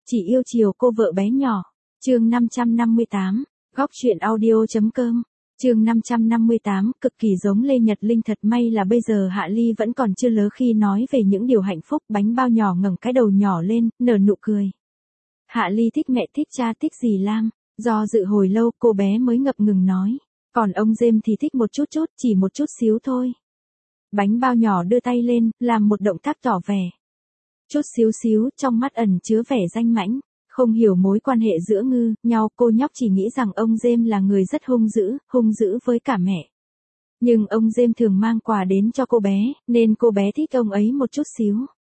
Chỉ yêu chiều cô vợ bé nhỏ. Chương 558, góc truyện audio.com. Chương 558, cực kỳ giống Lê Nhật Linh, thật may là bây giờ Hạ Ly vẫn còn chưa lớn khi nói về những điều hạnh phúc. Bánh bao nhỏ ngẩng cái đầu nhỏ lên, nở nụ cười. Hạ Ly thích mẹ, thích cha, thích dì Lam. Do dự hồi lâu cô bé mới ngập ngừng nói. Còn ông Dêm thì thích một chút, chỉ một chút xíu thôi. Bánh bao nhỏ đưa tay lên, làm một động tác tỏ vẻ. Chút xíu, trong mắt ẩn chứa vẻ danh mãnh. Không hiểu mối quan hệ giữa nhau, cô nhóc chỉ nghĩ rằng ông Dêm là người rất hung dữ với cả mẹ. Nhưng ông Dêm thường mang quà đến cho cô bé, nên cô bé thích ông ấy một chút xíu.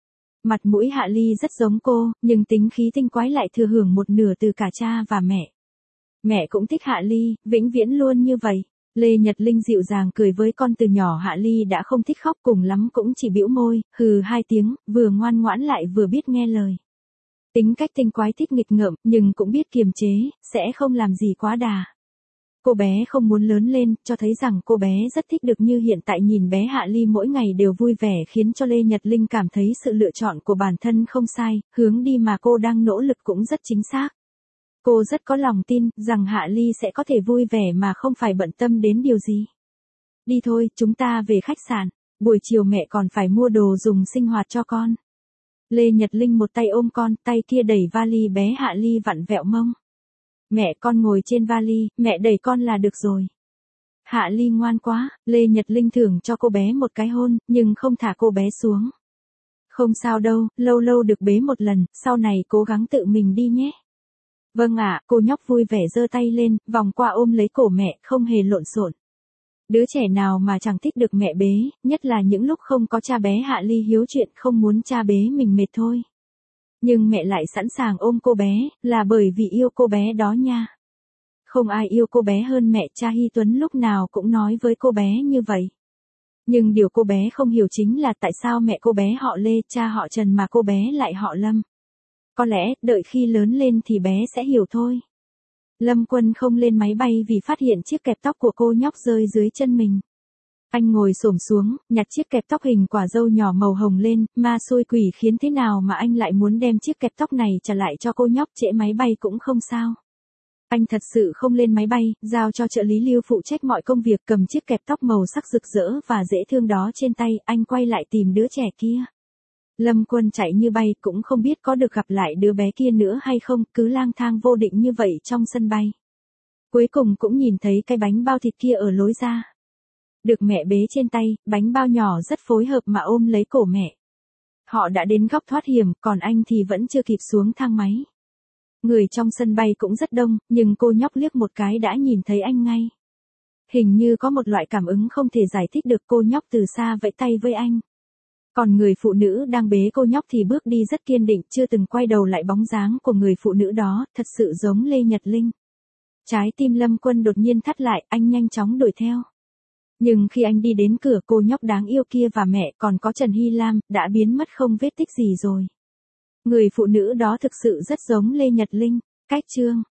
Mặt mũi Hạ Ly rất giống cô, nhưng tính khí tinh quái lại thừa hưởng một nửa từ cả cha và mẹ. Mẹ cũng thích Hạ Ly, vĩnh viễn luôn như vậy. Lê Nhật Linh dịu dàng cười với con, từ nhỏ Hạ Ly đã không thích khóc, cùng lắm cũng chỉ bĩu môi, hừ hai tiếng, vừa ngoan ngoãn lại vừa biết nghe lời. Tính cách tinh quái, thích nghịch ngợm, nhưng cũng biết kiềm chế, sẽ không làm gì quá đà. Cô bé không muốn lớn lên, cho thấy rằng cô bé rất thích được như hiện tại. Nhìn bé Hạ Ly mỗi ngày đều vui vẻ khiến cho Lê Nhật Linh cảm thấy sự lựa chọn của bản thân không sai, hướng đi mà cô đang nỗ lực cũng rất chính xác. Cô rất có lòng tin rằng Hạ Ly sẽ có thể vui vẻ mà không phải bận tâm đến điều gì. Đi thôi, chúng ta về khách sạn, buổi chiều mẹ còn phải mua đồ dùng sinh hoạt cho con. Lê Nhật Linh một tay ôm con, tay kia đẩy vali bé Hạ Ly vặn vẹo mông. Mẹ, con ngồi trên vali, mẹ đẩy con là được rồi. Hạ Ly ngoan quá, Lê Nhật Linh thưởng cho cô bé một cái hôn, nhưng không thả cô bé xuống. Không sao đâu, lâu được bế một lần, sau này cố gắng tự mình đi nhé. Vâng ạ, cô nhóc vui vẻ giơ tay lên, vòng qua ôm lấy cổ mẹ, không hề lộn xộn. Đứa trẻ nào mà chẳng thích được mẹ bế, nhất là những lúc không có cha. Bé Hạ Ly hiếu chuyện không muốn cha bế mình mệt thôi. Nhưng mẹ lại sẵn sàng ôm cô bé, là bởi vì yêu cô bé đó nha. Không ai yêu cô bé hơn mẹ. Cha Hy Tuấn lúc nào cũng nói với cô bé như vậy. Nhưng điều cô bé không hiểu chính là tại sao mẹ cô bé họ Lê, cha họ Trần mà cô bé lại họ Lâm. Có lẽ, đợi khi lớn lên thì bé sẽ hiểu thôi. Lâm Quân không lên máy bay vì phát hiện chiếc kẹp tóc của cô nhóc rơi dưới chân mình. Anh ngồi xổm xuống, nhặt chiếc kẹp tóc hình quả dâu nhỏ màu hồng lên, ma xôi quỷ khiến thế nào mà anh lại muốn đem chiếc kẹp tóc này trả lại cho cô nhóc. Trễ máy bay cũng không sao. Anh thật sự không lên máy bay, giao cho trợ lý Lưu phụ trách mọi công việc, cầm chiếc kẹp tóc màu sắc rực rỡ và dễ thương đó trên tay, anh quay lại tìm đứa trẻ kia. Lâm Quân chạy như bay, cũng không biết có được gặp lại đứa bé kia nữa hay không, cứ lang thang vô định như vậy trong sân bay. Cuối cùng cũng nhìn thấy cái bánh bao thịt kia ở lối ra. Được mẹ bế trên tay, bánh bao nhỏ rất phối hợp mà ôm lấy cổ mẹ. Họ đã đến góc thoát hiểm, còn anh thì vẫn chưa kịp xuống thang máy. Người trong sân bay cũng rất đông, nhưng cô nhóc liếc một cái đã nhìn thấy anh ngay. Hình như có một loại cảm ứng không thể giải thích được, cô nhóc từ xa vẫy tay với anh. Còn người phụ nữ đang bế cô nhóc thì bước đi rất kiên định, chưa từng quay đầu lại. Bóng dáng của người phụ nữ đó thật sự giống Lê Nhật Linh. Trái tim Lâm Quân đột nhiên thắt lại, anh nhanh chóng đuổi theo. Nhưng khi anh đi đến cửa, cô nhóc đáng yêu kia và mẹ còn có Trần Hy Lam đã biến mất không vết tích gì rồi. Người phụ nữ đó thực sự rất giống Lê Nhật Linh. Cách chương